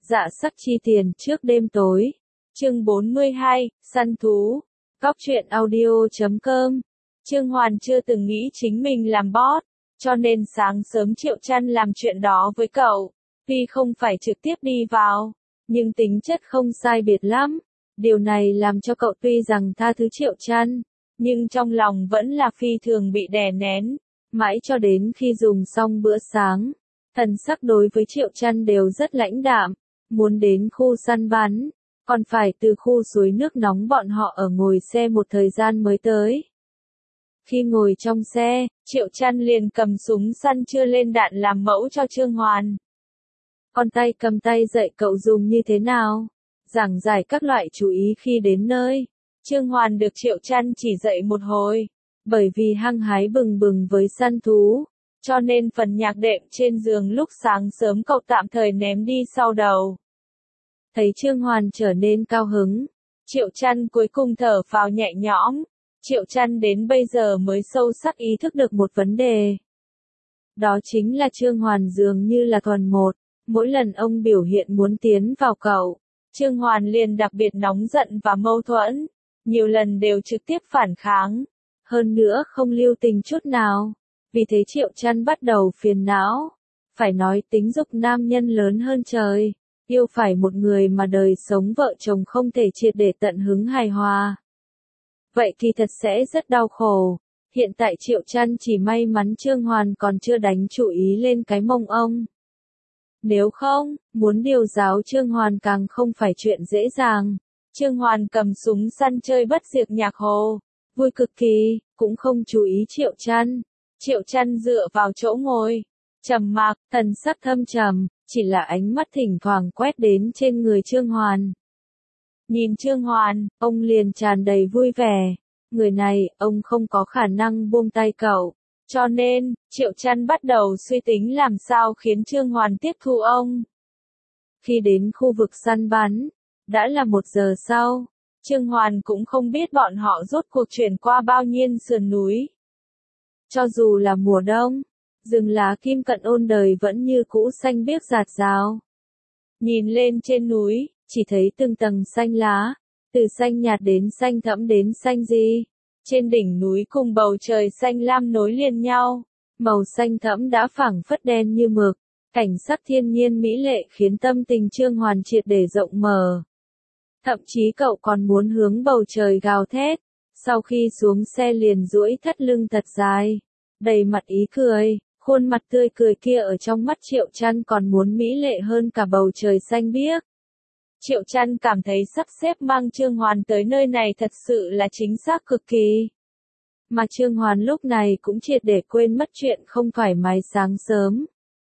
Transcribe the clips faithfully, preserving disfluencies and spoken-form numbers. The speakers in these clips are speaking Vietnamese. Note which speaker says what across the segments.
Speaker 1: Dạ sắc chi tiền trước đêm tối. Chương bốn mươi hai, săn thú. Góc truyện audio chấm com. Trương Hoàn chưa từng nghĩ chính mình làm boss, cho nên sáng sớm Triệu Trăn làm chuyện đó với cậu. Tuy không phải trực tiếp đi vào, nhưng tính chất không sai biệt lắm. Điều này làm cho cậu tuy rằng tha thứ Triệu Trăn, nhưng trong lòng vẫn là phi thường bị đè nén. Mãi cho đến khi dùng xong bữa sáng, thần sắc đối với Triệu Trăn đều rất lãnh đạm. Muốn đến khu săn bắn, còn phải từ khu suối nước nóng bọn họ ở ngồi xe một thời gian mới tới. Khi ngồi trong xe, Triệu Trăn liền cầm súng săn chưa lên đạn làm mẫu cho Trương Hoàn. Con tay cầm tay dạy cậu dùng như thế nào, giảng giải các loại chú ý khi đến nơi. Trương Hoàn được Triệu Trăn chỉ dạy một hồi, bởi vì hăng hái bừng bừng với săn thú, cho nên phần nhạc đệm trên giường lúc sáng sớm cậu tạm thời ném đi sau đầu. Thấy Trương Hoàn trở nên cao hứng, Triệu Trăn cuối cùng thở phào nhẹ nhõm. Triệu Trăn đến bây giờ mới sâu sắc ý thức được một vấn đề. Đó chính là Trương Hoàn dường như là thuần một, mỗi lần ông biểu hiện muốn tiến vào cậu, Trương Hoàn liền đặc biệt nóng giận và mâu thuẫn, nhiều lần đều trực tiếp phản kháng, hơn nữa không lưu tình chút nào. Vì thế Triệu Trăn bắt đầu phiền não, phải nói tính dục nam nhân lớn hơn trời. Yêu phải một người mà đời sống vợ chồng không thể triệt để tận hứng hài hòa. Vậy thì thật sẽ rất đau khổ. Hiện tại Triệu Trăn chỉ may mắn Trương Hoàn còn chưa đánh chủ ý lên cái mông ông. Nếu không, muốn điều giáo Trương Hoàn càng không phải chuyện dễ dàng. Trương Hoàn cầm súng săn chơi bất diệt nhạc hồ, vui cực kỳ, cũng không chú ý Triệu Trăn. Triệu Trăn dựa vào chỗ ngồi, trầm mặc, thần sắc thâm trầm. Chỉ là ánh mắt thỉnh thoảng quét đến trên người Trương Hoàn. Nhìn Trương Hoàn, ông liền tràn đầy vui vẻ. Người này, ông không có khả năng buông tay cậu. Cho nên, Triệu Trăn bắt đầu suy tính làm sao khiến Trương Hoàn tiếp thu ông. Khi đến khu vực săn bắn, đã là một giờ sau, Trương Hoàn cũng không biết bọn họ rốt cuộc chuyển qua bao nhiêu sườn núi. Cho dù là mùa đông, rừng lá kim cận ôn đời vẫn như cũ xanh biếc rạt rào. Nhìn lên trên núi, chỉ thấy từng tầng xanh lá, từ xanh nhạt đến xanh thẫm đến xanh gì. Trên đỉnh núi cùng bầu trời xanh lam nối liền nhau, màu xanh thẫm đã phảng phất đen như mực, cảnh sắc thiên nhiên mỹ lệ khiến tâm tình Trương Hoàn triệt để rộng mở. Thậm chí cậu còn muốn hướng bầu trời gào thét, sau khi xuống xe liền duỗi thắt lưng thật dài, đầy mặt ý cười. Khuôn mặt tươi cười kia ở trong mắt Triệu Trăn còn muốn mỹ lệ hơn cả bầu trời xanh biếc. Triệu Trăn cảm thấy sắp xếp mang Trương Hoàn tới nơi này thật sự là chính xác cực kỳ. Mà Trương Hoàn lúc này cũng triệt để quên mất chuyện không thoải mái sáng sớm.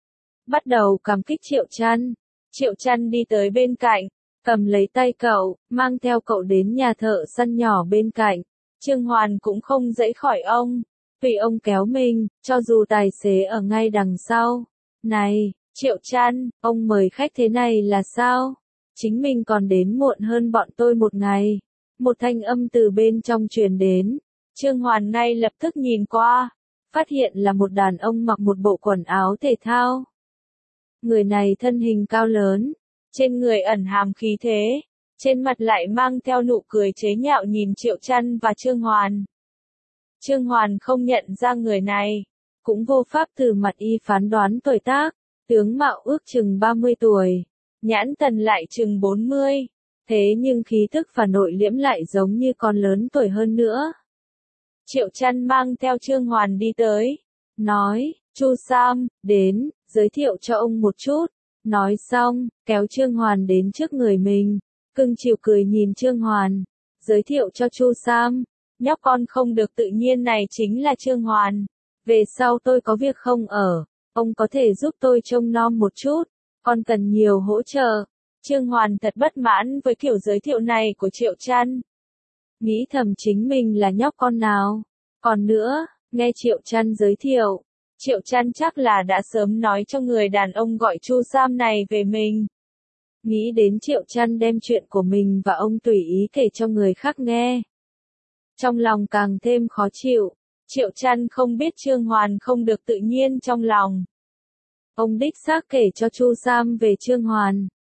Speaker 1: Bắt đầu cảm kích Triệu Trăn. Triệu Trăn đi tới bên cạnh, cầm lấy tay cậu, mang theo cậu đến nhà thợ săn nhỏ bên cạnh. Trương Hoàn cũng không dãy khỏi ông. Vì ông kéo mình, cho dù tài xế ở ngay đằng sau. Này, Triệu Trăn, ông mời khách thế này là sao? Chính mình còn đến muộn hơn bọn tôi một ngày. Một thanh âm từ bên trong truyền đến. Trương Hoàn ngay lập tức nhìn qua, phát hiện là một đàn ông mặc một bộ quần áo thể thao. Người này thân hình cao lớn, trên người ẩn hàm khí thế, trên mặt lại mang theo nụ cười chế nhạo nhìn Triệu Trăn và Trương Hoàn. Trương Hoàn không nhận ra người này, cũng vô pháp từ mặt y phán đoán tuổi tác, tướng mạo ước chừng ba mươi tuổi, nhãn tần lại chừng bốn mươi, thế nhưng khí thức và nội liễm lại giống như con lớn tuổi hơn nữa. Triệu Trăn mang theo Trương Hoàn đi tới, nói, Chu Sam, đến, giới thiệu cho ông một chút, nói xong, kéo Trương Hoàn đến trước người mình, cưng chiều cười nhìn Trương Hoàn, giới thiệu cho Chu Sam. Nhóc con không được tự nhiên này chính là Trương Hoàn. Về sau tôi có việc không ở, ông có thể giúp tôi trông nom một chút, con cần nhiều hỗ trợ. Trương Hoàn thật bất mãn với kiểu giới thiệu này của Triệu Trăn. Nghĩ thầm chính mình là nhóc con nào. Còn nữa, nghe Triệu Trăn giới thiệu, Triệu Trăn chắc là đã sớm nói cho người đàn ông gọi Chu Sam này về mình. Nghĩ đến Triệu Trăn đem chuyện của mình và ông tùy ý kể cho người khác nghe. Trong lòng càng thêm khó chịu, Triệu Trăn không biết Trương Hoàn không được tự nhiên trong lòng. Ông đích xác kể cho Chu Sam về Trương Hoàn,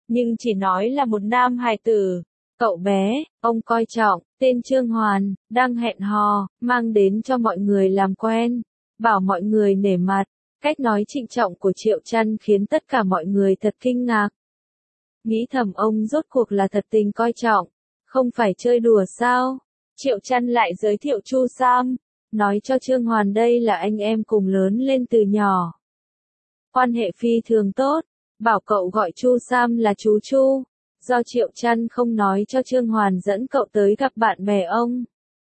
Speaker 1: nhưng chỉ nói là một nam hài tử. Cậu bé, ông coi trọng, tên Trương Hoàn, đang hẹn hò, mang đến cho mọi người làm quen, bảo mọi người nể mặt. Cách nói trịnh trọng của Triệu Trăn khiến tất cả mọi người thật kinh ngạc. Nghĩ thầm ông rốt cuộc là thật tình coi trọng, không phải chơi đùa sao? Triệu Trăn lại giới thiệu Chu Sam, nói cho Trương Hoàn đây là anh em cùng lớn lên từ nhỏ. Quan hệ phi thường tốt, bảo cậu gọi Chu Sam là chú Chu, do Triệu Trăn không nói cho Trương Hoàn dẫn cậu tới gặp bạn bè ông.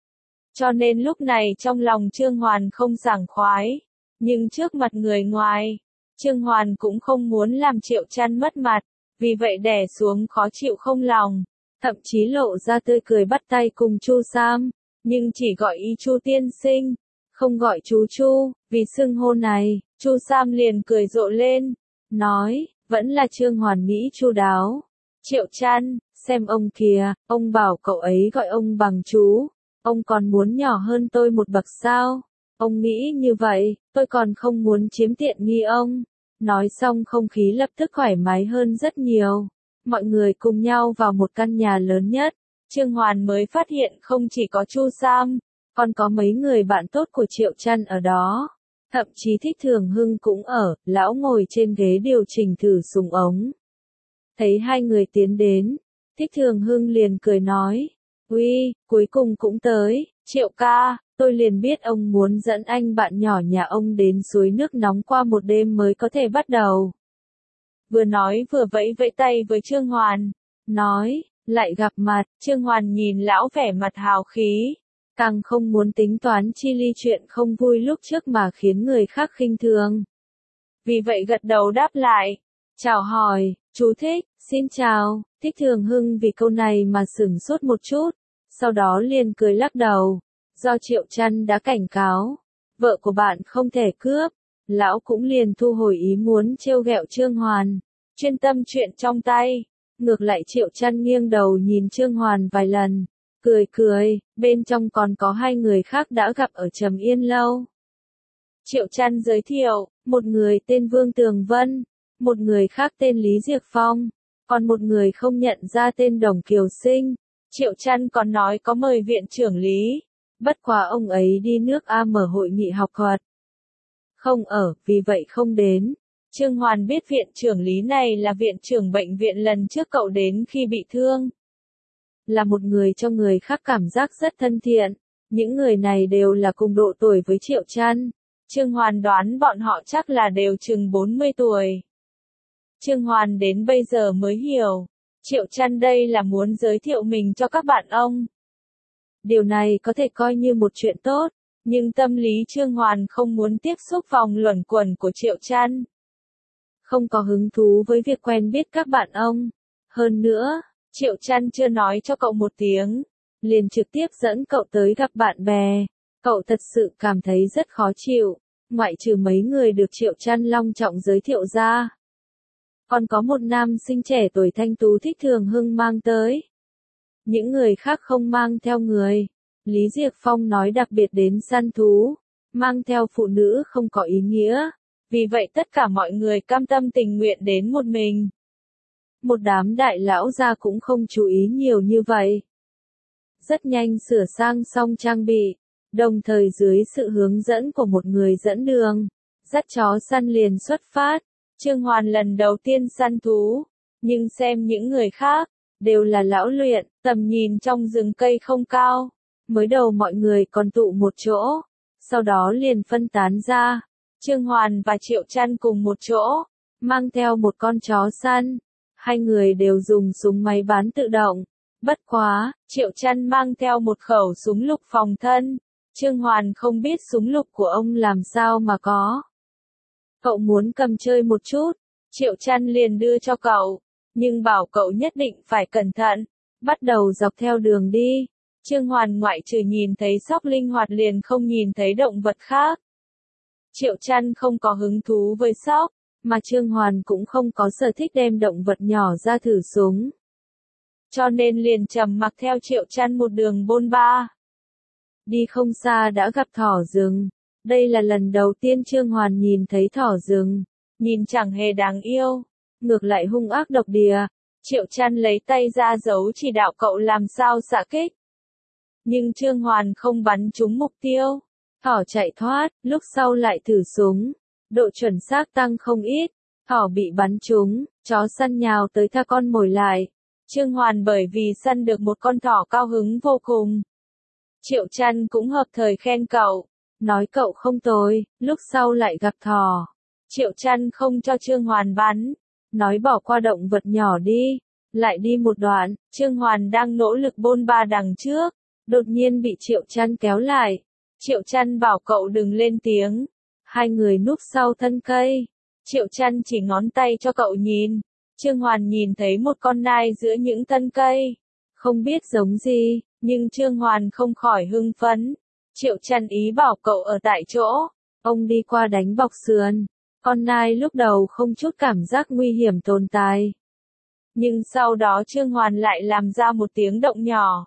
Speaker 1: Cho nên lúc này trong lòng Trương Hoàn không sảng khoái, nhưng trước mặt người ngoài, Trương Hoàn cũng không muốn làm Triệu Trăn mất mặt, vì vậy đè xuống khó chịu không lòng, thậm chí lộ ra tươi cười bắt tay cùng Chu Sam, nhưng chỉ gọi y Chu tiên sinh, không gọi chú Chu, vì xưng hô này, Chu Sam liền cười rộ lên, nói, vẫn là Trương Hoàn nghĩ chu đáo. Triệu Trăn, xem ông kìa, ông bảo cậu ấy gọi ông bằng chú, ông còn muốn nhỏ hơn tôi một bậc sao? Ông nghĩ như vậy, tôi còn không muốn chiếm tiện nghi ông. Nói xong không khí lập tức thoải mái hơn rất nhiều. Mọi người cùng nhau vào một căn nhà lớn nhất. Trương Hoàn mới phát hiện không chỉ có Chu Sam, còn có mấy người bạn tốt của Triệu Trăn ở đó. Thậm chí Thích Thường Hưng cũng ở, lão ngồi trên ghế điều chỉnh thử súng ống. Thấy hai người tiến đến, Thích Thường Hưng liền cười nói, uy, cuối cùng cũng tới, Triệu ca, tôi liền biết ông muốn dẫn anh bạn nhỏ nhà ông đến suối nước nóng qua một đêm mới có thể bắt đầu. Vừa nói vừa vẫy vẫy tay với Trương Hoàn, nói, lại gặp mặt, Trương Hoàn nhìn lão vẻ mặt hào khí, càng không muốn tính toán chi ly chuyện không vui lúc trước mà khiến người khác khinh thường. Vì vậy gật đầu đáp lại, chào hỏi, chú Thích, xin chào, Thích Thường Hưng vì câu này mà sửng sốt một chút, sau đó liền cười lắc đầu, do Triệu Trăn đã cảnh cáo, vợ của bạn không thể cướp, lão cũng liền thu hồi ý muốn trêu ghẹo Trương Hoàn, chuyên tâm chuyện trong tay, ngược lại Triệu Trăn nghiêng đầu nhìn Trương Hoàn vài lần, cười cười, bên trong còn có hai người khác đã gặp ở Trầm Yên Lâu. Triệu Trăn giới thiệu, một người tên Vương Tường Vân, một người khác tên Lý Diệc Phong, còn một người không nhận ra tên Đồng Kiều Sinh. Triệu Trăn còn nói có mời viện trưởng Lý, bất quá ông ấy đi nước A mở hội nghị học thuật. Không ở, vì vậy không đến. Trương Hoàn biết viện trưởng Lý này là viện trưởng bệnh viện lần trước cậu đến khi bị thương. Là một người cho người khác cảm giác rất thân thiện, những người này đều là cùng độ tuổi với Triệu Trăn. Trương Hoàn đoán bọn họ chắc là đều chừng bốn mươi tuổi. Trương Hoàn đến bây giờ mới hiểu, Triệu Trăn đây là muốn giới thiệu mình cho các bạn ông. Điều này có thể coi như một chuyện tốt, nhưng tâm lý Trương Hoàn không muốn tiếp xúc vòng luẩn quẩn của Triệu Trăn. Không có hứng thú với việc quen biết các bạn ông. Hơn nữa, Triệu Trăn chưa nói cho cậu một tiếng, liền trực tiếp dẫn cậu tới gặp bạn bè. Cậu thật sự cảm thấy rất khó chịu, ngoại trừ mấy người được Triệu Trăn long trọng giới thiệu ra. Còn có một nam sinh trẻ tuổi thanh tú Thích Thường Hưng mang tới. Những người khác không mang theo người. Lý Diệc Phong nói đặc biệt đến săn thú, mang theo phụ nữ không có ý nghĩa. Vì vậy tất cả mọi người cam tâm tình nguyện đến một mình. Một đám đại lão gia cũng không chú ý nhiều như vậy. Rất nhanh sửa sang xong trang bị, đồng thời dưới sự hướng dẫn của một người dẫn đường, dắt chó săn liền xuất phát. Trương Hoàn lần đầu tiên săn thú, nhưng xem những người khác, đều là lão luyện, tầm nhìn trong rừng cây không cao. Mới đầu mọi người còn tụ một chỗ, sau đó liền phân tán ra. Trương Hoàn và Triệu Trăn cùng một chỗ, mang theo một con chó săn. Hai người đều dùng súng máy bán tự động. Bất quá, Triệu Trăn mang theo một khẩu súng lục phòng thân. Trương Hoàn không biết súng lục của ông làm sao mà có. Cậu muốn cầm chơi một chút, Triệu Trăn liền đưa cho cậu, nhưng bảo cậu nhất định phải cẩn thận. Bắt đầu dọc theo đường đi, Trương Hoàn ngoại trừ nhìn thấy sóc linh hoạt liền không nhìn thấy động vật khác. Triệu Trăn không có hứng thú với sóc, mà Trương Hoàn cũng không có sở thích đem động vật nhỏ ra thử súng. Cho nên liền trầm mặc theo Triệu Trăn một đường bôn ba. Đi không xa đã gặp thỏ rừng. Đây là lần đầu tiên Trương Hoàn nhìn thấy thỏ rừng. Nhìn chẳng hề đáng yêu, ngược lại hung ác độc địa. Triệu Chăn lấy tay ra dấu chỉ đạo cậu làm sao xạ kích. Nhưng Trương Hoàn không bắn trúng mục tiêu. Thỏ chạy thoát, lúc sau lại thử súng. Độ chuẩn xác tăng không ít. Thỏ bị bắn trúng, chó săn nhào tới tha con mồi lại. Trương Hoàn bởi vì săn được một con thỏ cao hứng vô cùng. Triệu Chăn cũng hợp thời khen cậu. Nói cậu không tồi, lúc sau lại gặp thỏ. Triệu Chăn không cho Trương Hoàn bắn. Nói bỏ qua động vật nhỏ đi. Lại đi một đoạn, Trương Hoàn đang nỗ lực bôn ba đằng trước. Đột nhiên bị Triệu Chăn kéo lại. Triệu Chăn bảo cậu đừng lên tiếng. Hai người núp sau thân cây. Triệu Chăn chỉ ngón tay cho cậu nhìn. Trương Hoàn nhìn thấy một con nai giữa những thân cây. Không biết giống gì, nhưng Trương Hoàn không khỏi hưng phấn. Triệu Chăn ý bảo cậu ở tại chỗ. Ông đi qua đánh bọc sườn. Con nai lúc đầu không chút cảm giác nguy hiểm tồn tại. Nhưng sau đó Trương Hoàn lại làm ra một tiếng động nhỏ.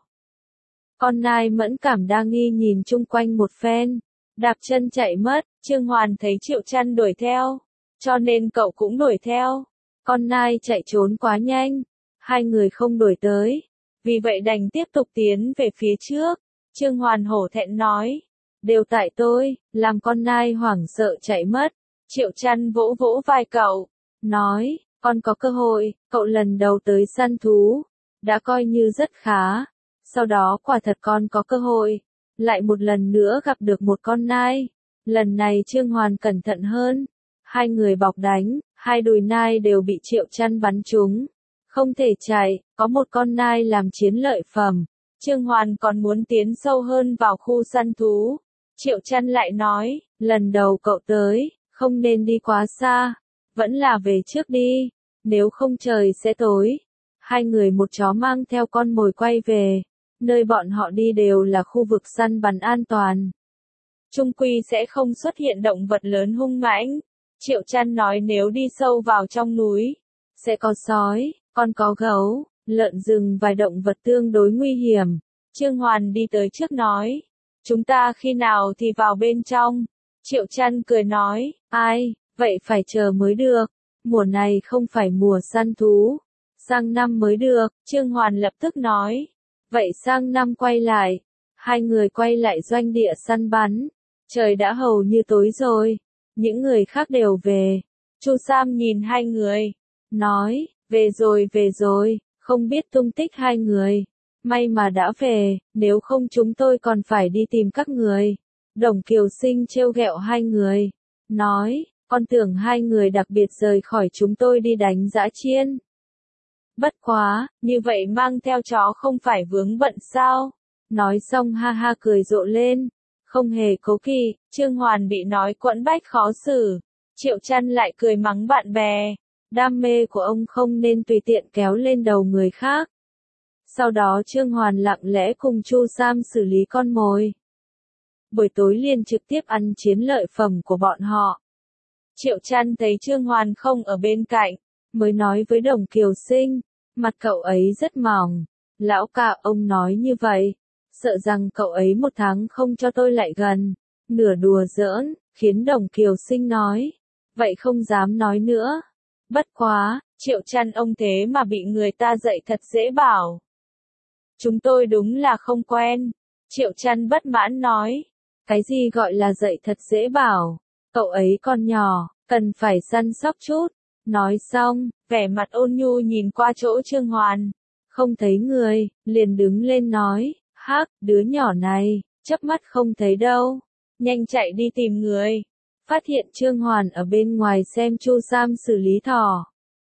Speaker 1: Con nai mẫn cảm đa nghi nhìn chung quanh một phen. Đạp chân chạy mất, Trương Hoàn thấy Triệu Chăn đuổi theo. Cho nên cậu cũng đuổi theo. Con nai chạy trốn quá nhanh. Hai người không đuổi tới. Vì vậy đành tiếp tục tiến về phía trước. Trương Hoàn hổ thẹn nói. Đều tại tôi, làm con nai hoảng sợ chạy mất. Triệu Chăn vỗ vỗ vai cậu. Nói, con có cơ hội, cậu lần đầu tới săn thú. Đã coi như rất khá. Sau đó quả thật con có cơ hội. Lại một lần nữa gặp được một con nai. Lần này Trương Hoàn cẩn thận hơn. Hai người bọc đánh, hai đùi nai đều bị Triệu Chăn bắn trúng. Không thể chạy, có một con nai làm chiến lợi phẩm. Trương Hoàn còn muốn tiến sâu hơn vào khu săn thú. Triệu Chăn lại nói, lần đầu cậu tới, không nên đi quá xa. Vẫn là về trước đi, nếu không trời sẽ tối. Hai người một chó mang theo con mồi quay về. Nơi bọn họ đi đều là khu vực săn bắn an toàn. Trung quy sẽ không xuất hiện động vật lớn hung mãnh. Triệu Chăn nói nếu đi sâu vào trong núi, sẽ có sói, còn có gấu, lợn rừng vài động vật tương đối nguy hiểm. Trương Hoàn đi tới trước nói, chúng ta khi nào thì vào bên trong. Triệu Chăn cười nói, ai, vậy phải chờ mới được. Mùa này không phải mùa săn thú. Sang năm mới được, Trương Hoàn lập tức nói. Vậy sang năm quay lại. Hai người quay lại doanh địa săn bắn. Trời đã hầu như tối rồi. Những người khác đều về. Chu Sam nhìn hai người. Nói, về rồi về rồi, không biết tung tích hai người. May mà đã về, nếu không chúng tôi còn phải đi tìm các người. Đồng Kiều Sinh trêu ghẹo hai người. Nói, con tưởng hai người đặc biệt rời khỏi chúng tôi đi đánh dã chiên. Bất quá, như vậy mang theo chó không phải vướng bận sao? Nói xong ha ha cười rộ lên. Không hề cố kỵ, Trương Hoàn bị nói quẫn bách khó xử. Triệu Chăn lại cười mắng bạn bè. Đam mê của ông không nên tùy tiện kéo lên đầu người khác. Sau đó Trương Hoàn lặng lẽ cùng Chu Sam xử lý con mồi. Buổi tối liền trực tiếp ăn chiến lợi phẩm của bọn họ. Triệu Chăn thấy Trương Hoàn không ở bên cạnh, mới nói với Đồng Kiều Sinh, mặt cậu ấy rất mỏng. Lão ca ông nói như vậy, sợ rằng cậu ấy một tháng không cho tôi lại gần. Nửa đùa giỡn, khiến Đồng Kiều Sinh nói, vậy không dám nói nữa. Bất quá, Triệu Chăn ông thế mà bị người ta dạy thật dễ bảo. Chúng tôi đúng là không quen. Triệu Chăn bất mãn nói, cái gì gọi là dạy thật dễ bảo, cậu ấy còn nhỏ, cần phải săn sóc chút. Nói xong, vẻ mặt ôn nhu nhìn qua chỗ Trương Hoàn, không thấy người, liền đứng lên nói, hắc, đứa nhỏ này, chớp mắt không thấy đâu, nhanh chạy đi tìm người. Phát hiện Trương Hoàn ở bên ngoài xem Chu Sam xử lý thỏ.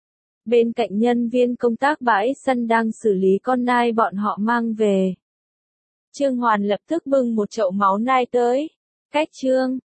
Speaker 1: Bên cạnh nhân viên công tác bãi săn đang xử lý con nai bọn họ mang về. Trương Hoàn lập tức bưng một chậu máu nai tới. Cách Trương